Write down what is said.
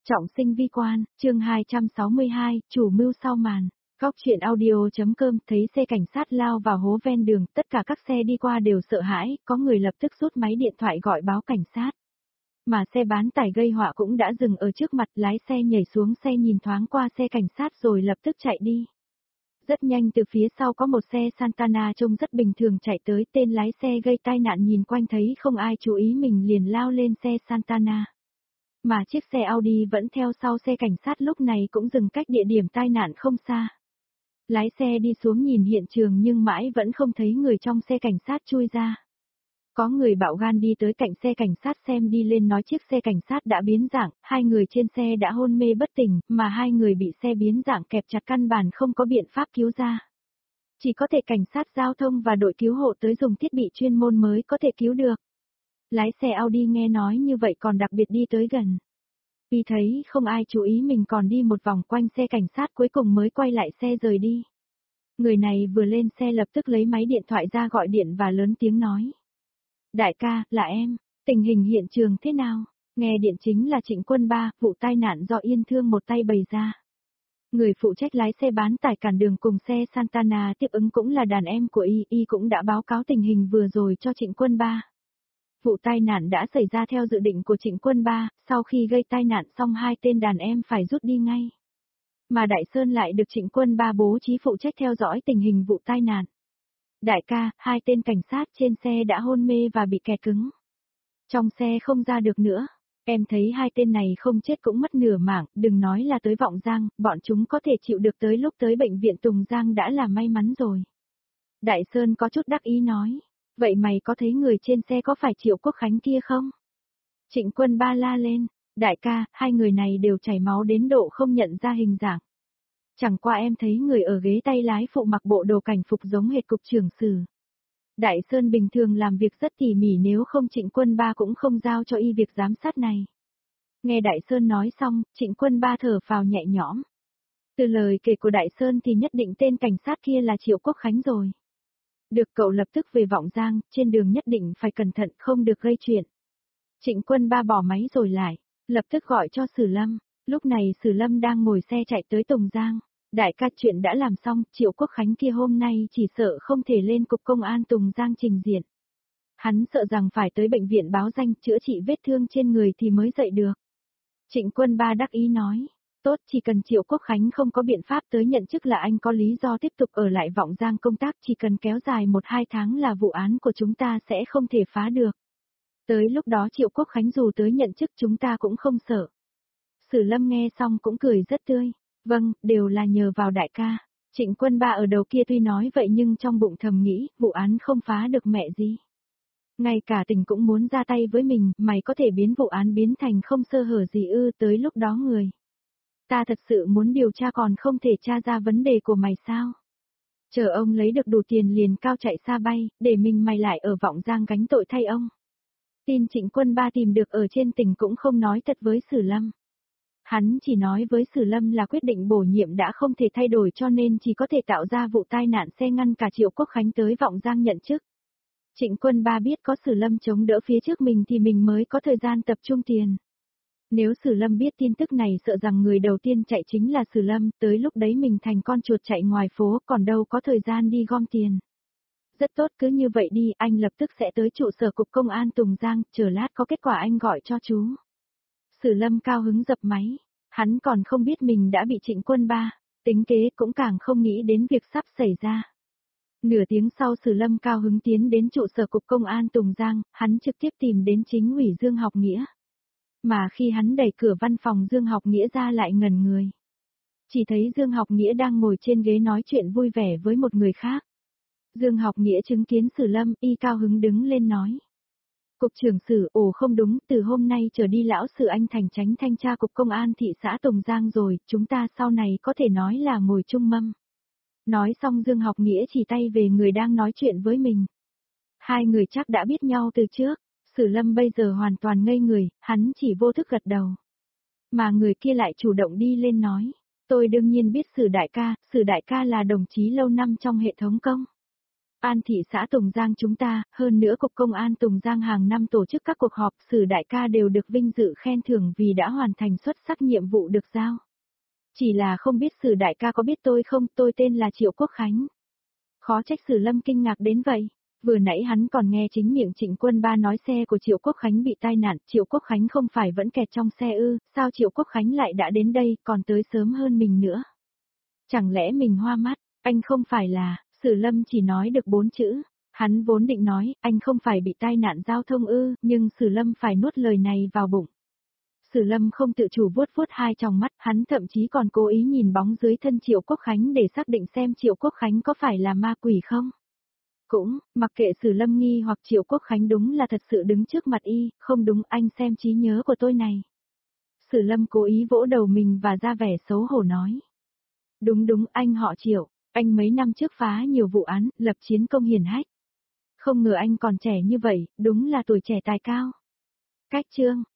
Trọng sinh vi quan, chương 262, chủ mưu sau màn. Góc truyện audio.com thấy xe cảnh sát lao vào hố ven đường, tất cả các xe đi qua đều sợ hãi, có người lập tức rút máy điện thoại gọi báo cảnh sát. Mà xe bán tải gây họa cũng đã dừng ở trước mặt, lái xe nhảy xuống xe nhìn thoáng qua xe cảnh sát rồi lập tức chạy đi. Rất nhanh từ phía sau có một xe Santana trông rất bình thường chạy tới, tên lái xe gây tai nạn nhìn quanh thấy không ai chú ý mình liền lao lên xe Santana. Mà chiếc xe Audi vẫn theo sau xe cảnh sát lúc này cũng dừng cách địa điểm tai nạn không xa. Lái xe đi xuống nhìn hiện trường nhưng mãi vẫn không thấy người trong xe cảnh sát chui ra. Có người bạo gan đi tới cạnh xe cảnh sát xem đi lên nói chiếc xe cảnh sát đã biến dạng, hai người trên xe đã hôn mê bất tỉnh, mà hai người bị xe biến dạng kẹp chặt căn bản không có biện pháp cứu ra. Chỉ có thể cảnh sát giao thông và đội cứu hộ tới dùng thiết bị chuyên môn mới có thể cứu được. Lái xe Audi nghe nói như vậy còn đặc biệt đi tới gần. Vì thấy không ai chú ý mình còn đi một vòng quanh xe cảnh sát cuối cùng mới quay lại xe rời đi. Người này vừa lên xe lập tức lấy máy điện thoại ra gọi điện và lớn tiếng nói. Đại ca, là em, tình hình hiện trường thế nào? Nghe điện chính là Trịnh Quân Ba, vụ tai nạn do Yên Thương một tay bày ra. Người phụ trách lái xe bán tải cản đường cùng xe Santana tiếp ứng cũng là đàn em của y cũng đã báo cáo tình hình vừa rồi cho Trịnh Quân Ba. Vụ tai nạn đã xảy ra theo dự định của Trịnh Quân Ba, sau khi gây tai nạn xong hai tên đàn em phải rút đi ngay. Mà Đại Sơn lại được Trịnh Quân Ba bố trí phụ trách theo dõi tình hình vụ tai nạn. Đại ca, hai tên cảnh sát trên xe đã hôn mê và bị kẹt cứng. Trong xe không ra được nữa. Em thấy hai tên này không chết cũng mất nửa mảng, đừng nói là tới Vọng Giang, bọn chúng có thể chịu được tới lúc tới bệnh viện Tùng Giang đã là may mắn rồi. Đại Sơn có chút đắc ý nói. Vậy mày có thấy người trên xe có phải Triệu Quốc Khánh kia không? Trịnh Quân Ba la lên. Đại ca, hai người này đều chảy máu đến độ không nhận ra hình dạng. Chẳng qua em thấy người ở ghế tay lái phụ mặc bộ đồ cảnh phục giống hệt cục trưởng sử. Đại Sơn bình thường làm việc rất tỉ mỉ nếu không Trịnh Quân Ba cũng không giao cho y việc giám sát này. Nghe Đại Sơn nói xong, Trịnh Quân Ba thở phào nhẹ nhõm. Từ lời kể của Đại Sơn thì nhất định tên cảnh sát kia là Triệu Quốc Khánh rồi. Được cậu lập tức về Vọng Giang, trên đường nhất định phải cẩn thận không được gây chuyện. Trịnh Quân Ba bỏ máy rồi lại, lập tức gọi cho Sử Lâm. Lúc này Sử Lâm đang ngồi xe chạy tới Tùng Giang. Đại ca chuyện đã làm xong, Triệu Quốc Khánh kia hôm nay chỉ sợ không thể lên cục công an Tùng Giang trình diện. Hắn sợ rằng phải tới bệnh viện báo danh chữa trị vết thương trên người thì mới dậy được. Trịnh Quân Ba đắc ý nói, tốt chỉ cần Triệu Quốc Khánh không có biện pháp tới nhận chức là anh có lý do tiếp tục ở lại Vọng Giang công tác chỉ cần kéo dài 1-2 tháng là vụ án của chúng ta sẽ không thể phá được. Tới lúc đó Triệu Quốc Khánh dù tới nhận chức chúng ta cũng không sợ. Sử Lâm nghe xong cũng cười rất tươi. Vâng, đều là nhờ vào đại ca. Trịnh Quân Ba ở đầu kia tuy nói vậy nhưng trong bụng thầm nghĩ, vụ án không phá được mẹ gì. Ngay cả tỉnh cũng muốn ra tay với mình, mày có thể biến vụ án biến thành không sơ hở gì ư tới lúc đó người. Ta thật sự muốn điều tra còn không thể tra ra vấn đề của mày sao? Chờ ông lấy được đủ tiền liền cao chạy xa bay, để mình mày lại ở Vọng Giang gánh tội thay ông. Tin Trịnh Quân Ba tìm được ở trên tỉnh cũng không nói thật với Sử Lâm. Hắn chỉ nói với Sử Lâm là quyết định bổ nhiệm đã không thể thay đổi cho nên chỉ có thể tạo ra vụ tai nạn xe ngăn cả Triệu Quốc Khánh tới Vọng Giang nhận chức. Trịnh Quân Ba biết có Sử Lâm chống đỡ phía trước mình thì mình mới có thời gian tập trung tiền. Nếu Sử Lâm biết tin tức này sợ rằng người đầu tiên chạy chính là Sử Lâm, tới lúc đấy mình thành con chuột chạy ngoài phố còn đâu có thời gian đi gom tiền. Rất tốt cứ như vậy đi, anh lập tức sẽ tới trụ sở cục công an Tùng Giang, chờ lát có kết quả anh gọi cho chú. Sử Lâm cao hứng dập máy, hắn còn không biết mình đã bị Trịnh Quân Ba, tính kế cũng càng không nghĩ đến việc sắp xảy ra. Nửa tiếng sau Sử Lâm cao hứng tiến đến trụ sở cục công an Tùng Giang, hắn trực tiếp tìm đến chính ủy Dương Học Nghĩa. Mà khi hắn đẩy cửa văn phòng Dương Học Nghĩa ra lại ngẩn người. Chỉ thấy Dương Học Nghĩa đang ngồi trên ghế nói chuyện vui vẻ với một người khác. Dương Học Nghĩa chứng kiến Sử Lâm, y cao hứng đứng lên nói. Cục trưởng Sử, không đúng, từ hôm nay trở đi lão Sử anh thành chánh thanh tra cục công an thị xã Tùng Giang rồi, chúng ta sau này có thể nói là ngồi chung mâm. Nói xong Dương Học Nghĩa chỉ tay về người đang nói chuyện với mình. Hai người chắc đã biết nhau từ trước, Sử Lâm bây giờ hoàn toàn ngây người, hắn chỉ vô thức gật đầu. Mà người kia lại chủ động đi lên nói, tôi đương nhiên biết Sử đại ca là đồng chí lâu năm trong hệ thống công. An thị xã Tùng Giang chúng ta, hơn nữa Cục Công an Tùng Giang hàng năm tổ chức các cuộc họp, Sử đại ca đều được vinh dự khen thưởng vì đã hoàn thành xuất sắc nhiệm vụ được giao. Chỉ là không biết Sử đại ca có biết tôi không, tôi tên là Triệu Quốc Khánh. Khó trách Sử Lâm kinh ngạc đến vậy. Vừa nãy hắn còn nghe chính miệng Trịnh Quân Ba nói xe của Triệu Quốc Khánh bị tai nạn, Triệu Quốc Khánh không phải vẫn kẹt trong xe ư, sao Triệu Quốc Khánh lại đã đến đây, còn tới sớm hơn mình nữa. Chẳng lẽ mình hoa mắt, anh không phải là, Sử Lâm chỉ nói được 4 chữ. Hắn vốn định nói, anh không phải bị tai nạn giao thông ư, nhưng Sử Lâm phải nuốt lời này vào bụng. Sử Lâm không tự chủ vuốt vuốt hai tròng mắt, hắn thậm chí còn cố ý nhìn bóng dưới thân Triệu Quốc Khánh để xác định xem Triệu Quốc Khánh có phải là ma quỷ không. Cũng, mặc kệ Sử Lâm nghi hoặc Triệu Quốc Khánh đúng là thật sự đứng trước mặt y, không đúng anh xem trí nhớ của tôi này. Sử Lâm cố ý vỗ đầu mình và ra vẻ xấu hổ nói. Đúng đúng anh họ Triệu, anh mấy năm trước phá nhiều vụ án, lập chiến công hiển hách. Không ngờ anh còn trẻ như vậy, đúng là tuổi trẻ tài cao. Cách chương